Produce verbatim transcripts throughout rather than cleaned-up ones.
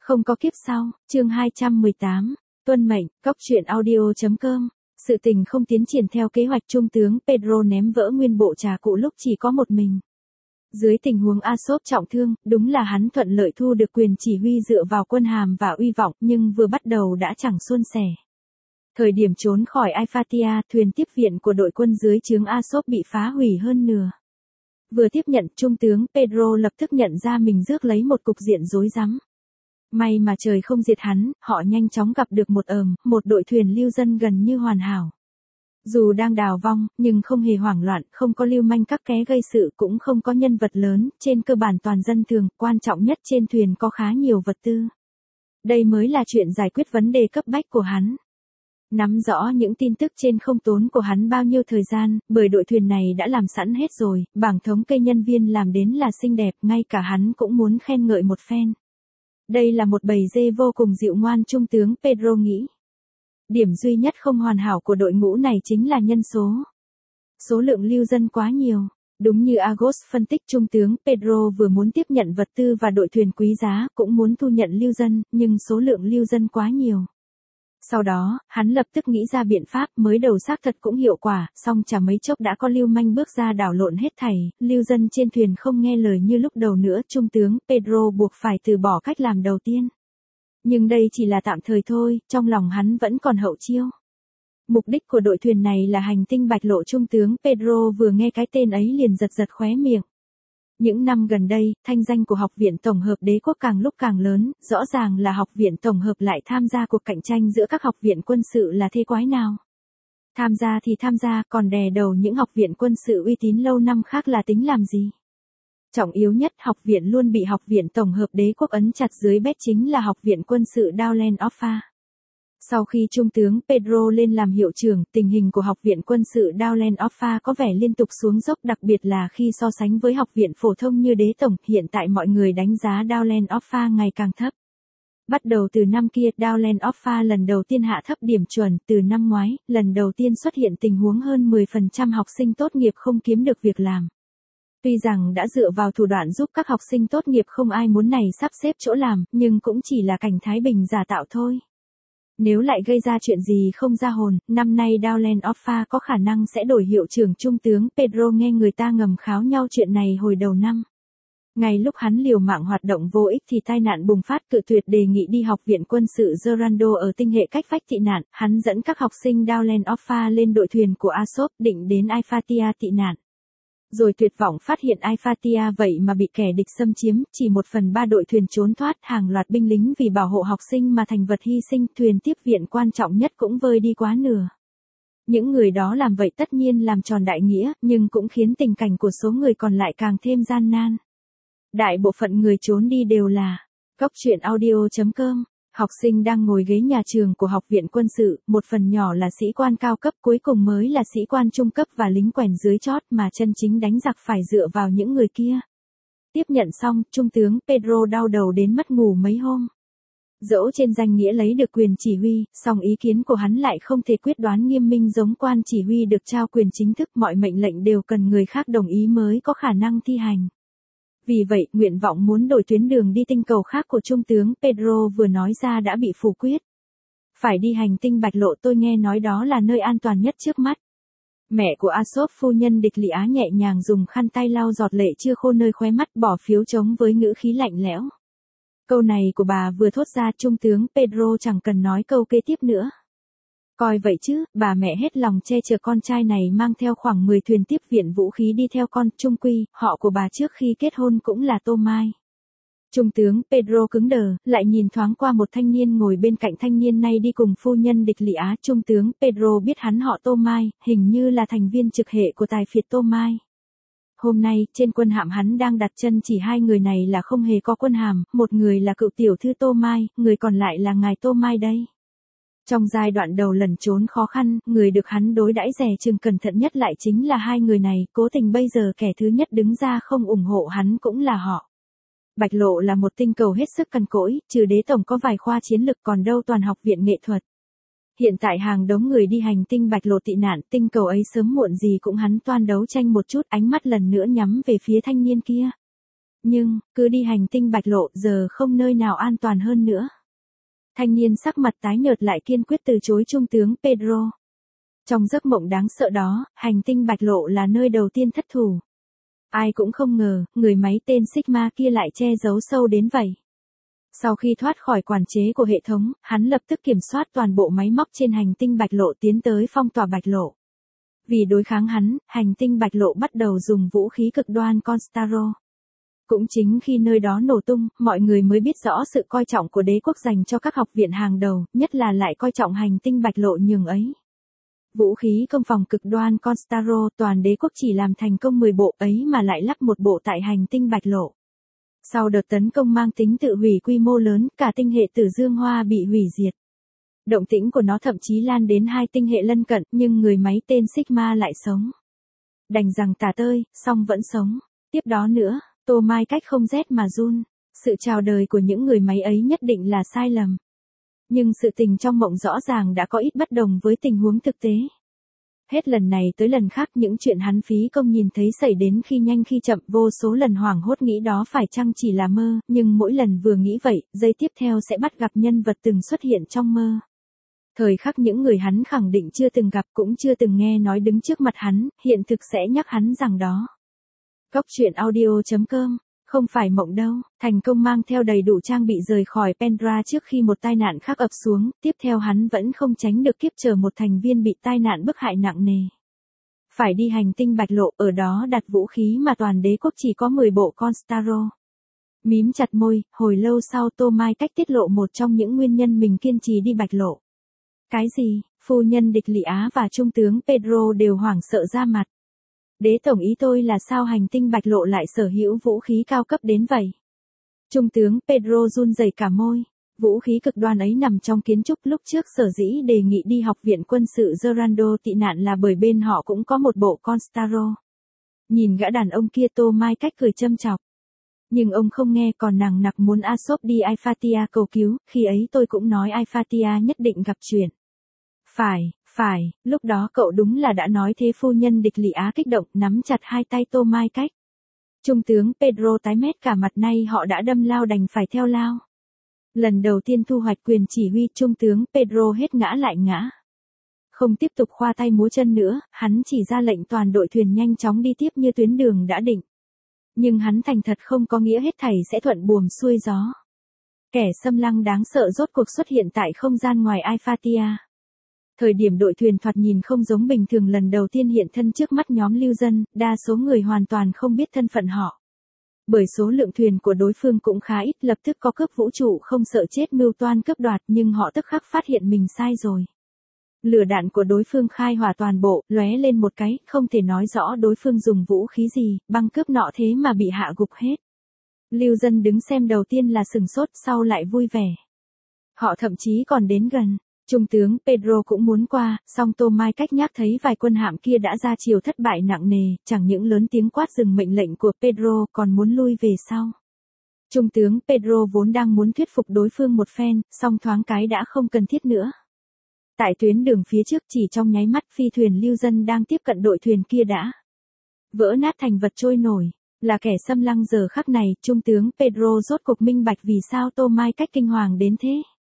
Không có kiếp sau, chương hai trăm mười tám, tuân mệnh, cóc truyện audio chấm com. Sự tình không tiến triển theo kế hoạch, trung tướng Pedro ném vỡ nguyên bộ trà cụ lúc chỉ có một mình. Dưới tình huống Asob trọng thương, đúng là hắn thuận lợi thu được quyền chỉ huy dựa vào quân hàm và uy vọng, nhưng vừa bắt đầu đã chẳng suôn sẻ. Thời điểm trốn khỏi Al-Fatiha, thuyền tiếp viện của đội quân dưới trướng Asob bị phá hủy hơn nửa. Vừa tiếp nhận, trung tướng Pedro lập tức nhận ra mình rước lấy một cục diện rối rắm. May mà trời không diệt hắn, họ nhanh chóng gặp được một ờm, một đội thuyền lưu dân gần như hoàn hảo. Dù đang đào vong, nhưng không hề hoảng loạn, không có lưu manh các ké gây sự, cũng không có nhân vật lớn, trên cơ bản toàn dân thường, quan trọng nhất trên thuyền có khá nhiều vật tư. Đây mới là chuyện giải quyết vấn đề cấp bách của hắn. Nắm rõ những tin tức trên không tốn của hắn bao nhiêu thời gian, bởi đội thuyền này đã làm sẵn hết rồi, bảng thống kê nhân viên làm đến là xinh đẹp, ngay cả hắn cũng muốn khen ngợi một phen. Đây là một bầy dê vô cùng dịu ngoan, trung tướng Pedro nghĩ. Điểm duy nhất không hoàn hảo của đội ngũ này chính là nhân số. Số lượng lưu dân quá nhiều. Đúng như Agos phân tích, trung tướng Pedro vừa muốn tiếp nhận vật tư và đội thuyền quý giá, cũng muốn thu nhận lưu dân, nhưng số lượng lưu dân quá nhiều. Sau đó, hắn lập tức nghĩ ra biện pháp, mới đầu xác thật cũng hiệu quả, song chả mấy chốc đã có lưu manh bước ra đảo lộn hết thảy, lưu dân trên thuyền không nghe lời như lúc đầu nữa, trung tướng Pedro buộc phải từ bỏ cách làm đầu tiên. Nhưng đây chỉ là tạm thời thôi, trong lòng hắn vẫn còn hậu chiêu. Mục đích của đội thuyền này là hành tinh Bạch Lộ, trung tướng Pedro vừa nghe cái tên ấy liền giật giật khóe miệng. Những năm gần đây, thanh danh của Học viện Tổng hợp Đế quốc càng lúc càng lớn, rõ ràng là Học viện Tổng hợp lại tham gia cuộc cạnh tranh giữa các học viện quân sự là thế quái nào. Tham gia thì tham gia, còn đè đầu những học viện quân sự uy tín lâu năm khác là tính làm gì? Trọng yếu nhất, học viện luôn bị Học viện Tổng hợp Đế quốc ấn chặt dưới bét chính là Học viện quân sự Dowland Offa. Sau khi trung tướng Pedro lên làm hiệu trưởng, tình hình của Học viện quân sự Dowland Offa có vẻ liên tục xuống dốc, đặc biệt là khi so sánh với học viện phổ thông như Đế Tổng, hiện tại mọi người đánh giá Dowland Offa ngày càng thấp. Bắt đầu từ năm kia, Dowland Offa lần đầu tiên hạ thấp điểm chuẩn, từ năm ngoái, lần đầu tiên xuất hiện tình huống hơn mười phần trăm học sinh tốt nghiệp không kiếm được việc làm. Tuy rằng đã dựa vào thủ đoạn giúp các học sinh tốt nghiệp không ai muốn này sắp xếp chỗ làm, nhưng cũng chỉ là cảnh thái bình giả tạo thôi. Nếu lại gây ra chuyện gì không ra hồn, năm nay Dowland Offa có khả năng sẽ đổi hiệu trưởng, trung tướng Pedro nghe người ta ngầm kháo nhau chuyện này hồi đầu năm. Ngay lúc hắn liều mạng hoạt động vô ích thì tai nạn bùng phát, cự tuyệt đề nghị đi học viện quân sự Gerando ở tinh hệ cách vách tị nạn, hắn dẫn các học sinh Dowland Offa lên đội thuyền của Asob định đến Al-Fatiha tị nạn. Rồi tuyệt vọng phát hiện Al-Fatiha vậy mà bị kẻ địch xâm chiếm, chỉ một phần ba đội thuyền trốn thoát, hàng loạt binh lính vì bảo hộ học sinh mà thành vật hy sinh, thuyền tiếp viện quan trọng nhất cũng vơi đi quá nửa. Những người đó làm vậy tất nhiên làm tròn đại nghĩa, nhưng cũng khiến tình cảnh của số người còn lại càng thêm gian nan. Đại bộ phận người trốn đi đều là cóc truyện audio chấm com. Học sinh đang ngồi ghế nhà trường của học viện quân sự, một phần nhỏ là sĩ quan cao cấp, cuối cùng mới là sĩ quan trung cấp và lính quèn dưới chót, mà chân chính đánh giặc phải dựa vào những người kia. Tiếp nhận xong, trung tướng Pedro đau đầu đến mất ngủ mấy hôm. Dẫu trên danh nghĩa lấy được quyền chỉ huy, song ý kiến của hắn lại không thể quyết đoán nghiêm minh giống quan chỉ huy được trao quyền chính thức, mọi mệnh lệnh đều cần người khác đồng ý mới có khả năng thi hành. Vì vậy, nguyện vọng muốn đổi tuyến đường đi tinh cầu khác của trung tướng Pedro vừa nói ra đã bị phủ quyết. Phải đi hành tinh Bạch Lộ, tôi nghe nói đó là nơi an toàn nhất trước mắt. Mẹ của Asob, phu nhân Địch Lị Á, nhẹ nhàng dùng khăn tay lau giọt lệ chưa khô nơi khóe mắt, bỏ phiếu trống với ngữ khí lạnh lẽo. Câu này của bà vừa thốt ra, trung tướng Pedro chẳng cần nói câu kế tiếp nữa. Coi vậy chứ, bà mẹ hết lòng che chở con trai này, mang theo khoảng mười thuyền tiếp viện vũ khí đi theo con, trung quy, họ của bà trước khi kết hôn cũng là Tô Mai. Trung tướng Pedro cứng đờ, lại nhìn thoáng qua một thanh niên ngồi bên cạnh, thanh niên này đi cùng phu nhân Địch Lị Á, trung tướng Pedro biết hắn họ Tô Mai, hình như là thành viên trực hệ của tài phiệt Tô Mai. Hôm nay, trên quân hạm hắn đang đặt chân chỉ hai người này là không hề có quân hàm, một người là cựu tiểu thư Tô Mai, người còn lại là ngài Tô Mai đây. Trong giai đoạn đầu lẩn trốn khó khăn, người được hắn đối đãi dè chừng cẩn thận nhất lại chính là hai người này, cố tình bây giờ kẻ thứ nhất đứng ra không ủng hộ hắn cũng là họ. Bạch Lộ là một tinh cầu hết sức cằn cỗi, trừ Đế Tổng có vài khoa chiến lực còn đâu toàn học viện nghệ thuật. Hiện tại hàng đống người đi hành tinh Bạch Lộ tị nạn, tinh cầu ấy sớm muộn gì cũng hắn toan đấu tranh một chút, ánh mắt lần nữa nhắm về phía thanh niên kia. Nhưng, cứ đi hành tinh bạch lộ, giờ không nơi nào an toàn hơn nữa. Thanh niên sắc mặt tái nhợt lại kiên quyết từ chối trung tướng Pedro. Trong giấc mộng đáng sợ đó, hành tinh bạch lộ là nơi đầu tiên thất thủ. Ai cũng không ngờ, người máy tên Sigma kia lại che giấu sâu đến vậy. Sau khi thoát khỏi quản chế của hệ thống, hắn lập tức kiểm soát toàn bộ máy móc trên hành tinh bạch lộ tiến tới phong tỏa bạch lộ. Vì đối kháng hắn, hành tinh bạch lộ bắt đầu dùng vũ khí cực đoan Constaro. Cũng chính khi nơi đó nổ tung, mọi người mới biết rõ sự coi trọng của đế quốc dành cho các học viện hàng đầu, nhất là lại coi trọng hành tinh bạch lộ nhường ấy. Vũ khí công phòng cực đoan Constaro, toàn đế quốc chỉ làm thành công mười bộ ấy mà lại lắp một bộ tại hành tinh bạch lộ. Sau đợt tấn công mang tính tự hủy quy mô lớn, cả tinh hệ Tử Dương Hoa bị hủy diệt. Động tĩnh của nó thậm chí lan đến hai tinh hệ lân cận, nhưng người máy tên Sigma lại sống. Đành rằng tả tơi, song vẫn sống. Tiếp đó nữa, Tô Mai cách không rét mà run. Sự chào đời của những người máy ấy nhất định là sai lầm. Nhưng sự tình trong mộng rõ ràng đã có ít bất đồng với tình huống thực tế. Hết lần này tới lần khác những chuyện hắn phí công nhìn thấy xảy đến khi nhanh khi chậm, vô số lần hoảng hốt nghĩ đó phải chăng chỉ là mơ, nhưng mỗi lần vừa nghĩ vậy, giây tiếp theo sẽ bắt gặp nhân vật từng xuất hiện trong mơ. Thời khắc những người hắn khẳng định chưa từng gặp cũng chưa từng nghe nói đứng trước mặt hắn, hiện thực sẽ nhắc hắn rằng đó. Cốc truyện audio chấm com, không phải mộng đâu, thành công mang theo đầy đủ trang bị rời khỏi Pendra trước khi một tai nạn khác ập xuống, tiếp theo hắn vẫn không tránh được kiếp chờ một thành viên bị tai nạn bức hại nặng nề. Phải đi hành tinh bạch lộ, ở đó đặt vũ khí mà toàn đế quốc chỉ có mười bộ Constaro. Mím chặt môi, hồi lâu sau Tô Mai cách tiết lộ một trong những nguyên nhân mình kiên trì đi bạch lộ. Cái gì? Phu nhân địch Lị Á và trung tướng Pedro đều hoảng sợ ra mặt. Đế tổng ý tôi là sao hành tinh bạch lộ lại sở hữu vũ khí cao cấp đến vậy? Trung tướng Pedro run rẩy cả môi. Vũ khí cực đoan ấy nằm trong kiến trúc, lúc trước sở dĩ đề nghị đi học viện quân sự Gerando tị nạn là bởi bên họ cũng có một bộ Constaro. Nhìn gã đàn ông kia, Tô Mai cách cười châm chọc. Nhưng ông không nghe, còn nằng nặc muốn Aesop đi Aifatia cầu cứu, khi ấy tôi cũng nói Aifatia nhất định gặp chuyện. Phải, phải, lúc đó cậu đúng là đã nói thế. Phu nhân địch Lị Á kích động, nắm chặt hai tay Tô Mai cách. Trung tướng Pedro tái mét cả mặt, nay họ đã đâm lao đành phải theo lao. Lần đầu tiên thu hoạch quyền chỉ huy, trung tướng Pedro hết ngã lại ngã. Không tiếp tục khoa tay múa chân nữa, hắn chỉ ra lệnh toàn đội thuyền nhanh chóng đi tiếp như tuyến đường đã định. Nhưng hắn thành thật không có nghĩa hết thảy sẽ thuận buồm xuôi gió. Kẻ xâm lăng đáng sợ rốt cuộc xuất hiện tại không gian ngoài Aifatia. Thời điểm đội thuyền thoạt nhìn không giống bình thường lần đầu tiên hiện thân trước mắt nhóm lưu dân, đa số người hoàn toàn không biết thân phận họ. Bởi số lượng thuyền của đối phương cũng khá ít, lập tức có cướp vũ trụ không sợ chết mưu toan cướp đoạt, nhưng họ tức khắc phát hiện mình sai rồi. Lửa đạn của đối phương khai hỏa toàn bộ, lóe lên một cái, không thể nói rõ đối phương dùng vũ khí gì, băng cướp nọ thế mà bị hạ gục hết. Lưu dân đứng xem đầu tiên là sừng sốt, sau lại vui vẻ. Họ thậm chí còn đến gần. Trung tướng Pedro cũng muốn qua, song Tô Mai cách nhắc thấy vài quân hạm kia đã ra chiều thất bại nặng nề, chẳng những lớn tiếng quát dừng mệnh lệnh của Pedro còn muốn lui về sau. Trung tướng Pedro vốn đang muốn thuyết phục đối phương một phen, song thoáng cái đã không cần thiết nữa. Tại tuyến đường phía trước chỉ trong nháy mắt, phi thuyền lưu dân đang tiếp cận đội thuyền kia đã vỡ nát thành vật trôi nổi. Là kẻ xâm lăng giờ khắc này, trung tướng Pedro rốt cuộc minh bạch vì sao Tô Mai cách kinh hoàng đến thế.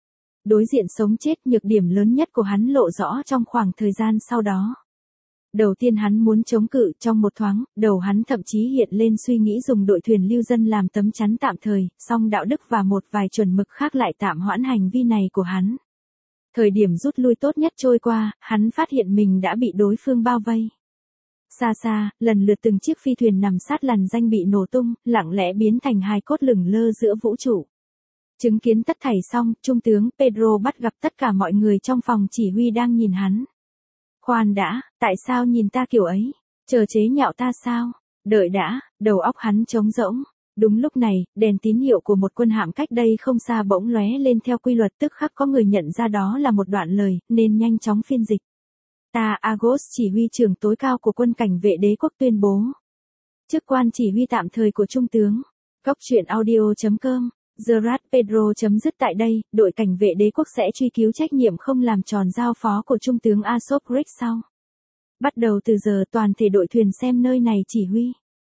Đối diện sống chết, nhược điểm lớn nhất của hắn lộ rõ trong khoảng thời gian sau đó. Đầu tiên hắn muốn chống cự, trong một thoáng, đầu hắn thậm chí hiện lên suy nghĩ dùng đội thuyền lưu dân làm tấm chắn tạm thời, song đạo đức và một vài chuẩn mực khác lại tạm hoãn hành vi này của hắn. Thời điểm rút lui tốt nhất trôi qua, hắn phát hiện mình đã bị đối phương bao vây. Xa xa, lần lượt từng chiếc phi thuyền nằm sát làn danh bị nổ tung, lặng lẽ biến thành hài cốt lửng lơ giữa vũ trụ. Chứng kiến tất thảy xong, trung tướng Pedro bắt gặp tất cả mọi người trong phòng chỉ huy đang nhìn hắn. Khoan đã, tại sao nhìn ta kiểu ấy? Chờ chế nhạo ta sao? Đợi đã, đầu óc hắn trống rỗng. Đúng lúc này, đèn tín hiệu của một quân hạm cách đây không xa bỗng lóe lên theo quy luật, tức khắc có người nhận ra đó là một đoạn lời, nên nhanh chóng phiên dịch. Ta Agos, chỉ huy trưởng tối cao của quân cảnh vệ đế quốc tuyên bố. Chức quan chỉ huy tạm thời của trung tướng. Cốc truyện audio chấm com. Gerard Pedro chấm dứt tại đây, đội cảnh vệ đế quốc sẽ truy cứu trách nhiệm không làm tròn giao phó của trung tướng Aesop Rick sau. Bắt đầu từ giờ toàn thể đội thuyền xem nơi này chỉ huy.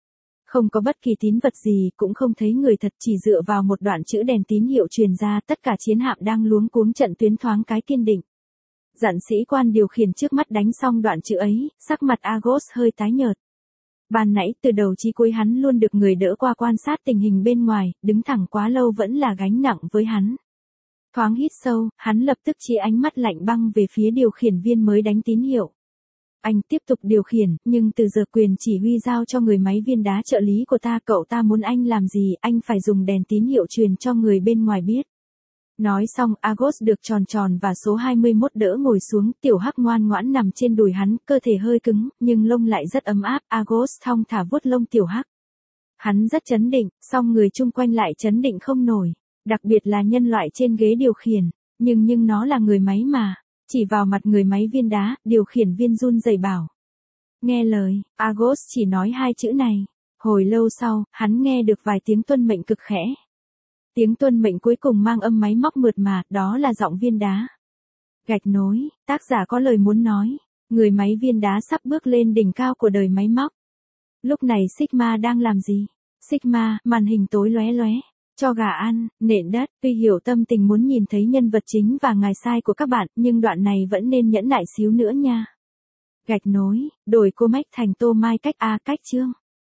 Không có bất kỳ tín vật gì, cũng không thấy người thật, chỉ dựa vào một đoạn chữ đèn tín hiệu truyền ra, tất cả chiến hạm đang luống cuống trận tuyến thoáng cái kiên định. Dặn sĩ quan điều khiển trước mắt đánh xong đoạn chữ ấy, sắc mặt Argos hơi tái nhợt. Ban nãy từ đầu chí cuối hắn luôn được người đỡ qua quan sát tình hình bên ngoài, đứng thẳng quá lâu vẫn là gánh nặng với hắn. Thoáng hít sâu, hắn lập tức chia ánh mắt lạnh băng về phía điều khiển viên mới đánh tín hiệu. Anh tiếp tục điều khiển, nhưng từ giờ quyền chỉ huy giao cho người máy viên đá trợ lý của ta, cậu ta muốn anh làm gì, anh phải dùng đèn tín hiệu truyền cho người bên ngoài biết. Nói xong, Argos được tròn tròn và số hai mươi mốt đỡ ngồi xuống, tiểu hắc ngoan ngoãn nằm trên đùi hắn, cơ thể hơi cứng, nhưng lông lại rất ấm áp, Argos thong thả vuốt lông tiểu hắc. Hắn rất chấn định, song người chung quanh lại chấn định không nổi, đặc biệt là nhân loại trên ghế điều khiển, nhưng nhưng nó là người máy mà. Chỉ vào mặt người máy viên đá, điều khiển viên run rẩy bảo. Nghe lời, Argos chỉ nói hai chữ này. Hồi lâu sau, hắn nghe được vài tiếng tuân mệnh cực khẽ. Tiếng tuân mệnh cuối cùng mang âm máy móc mượt mà, đó là giọng viên đá. Gạch nối, tác giả có lời muốn nói. Người máy viên đá sắp bước lên đỉnh cao của đời máy móc. Lúc này Sigma đang làm gì? Sigma, màn hình tối lóe lóe. Cho gà ăn, nện đất, tuy hiểu tâm tình muốn nhìn thấy nhân vật chính và ngài sai của các bạn, nhưng đoạn này vẫn nên nhẫn nại xíu nữa nha. Gạch nối, đổi cô Mách thành Tô Mai cách A cách Trương.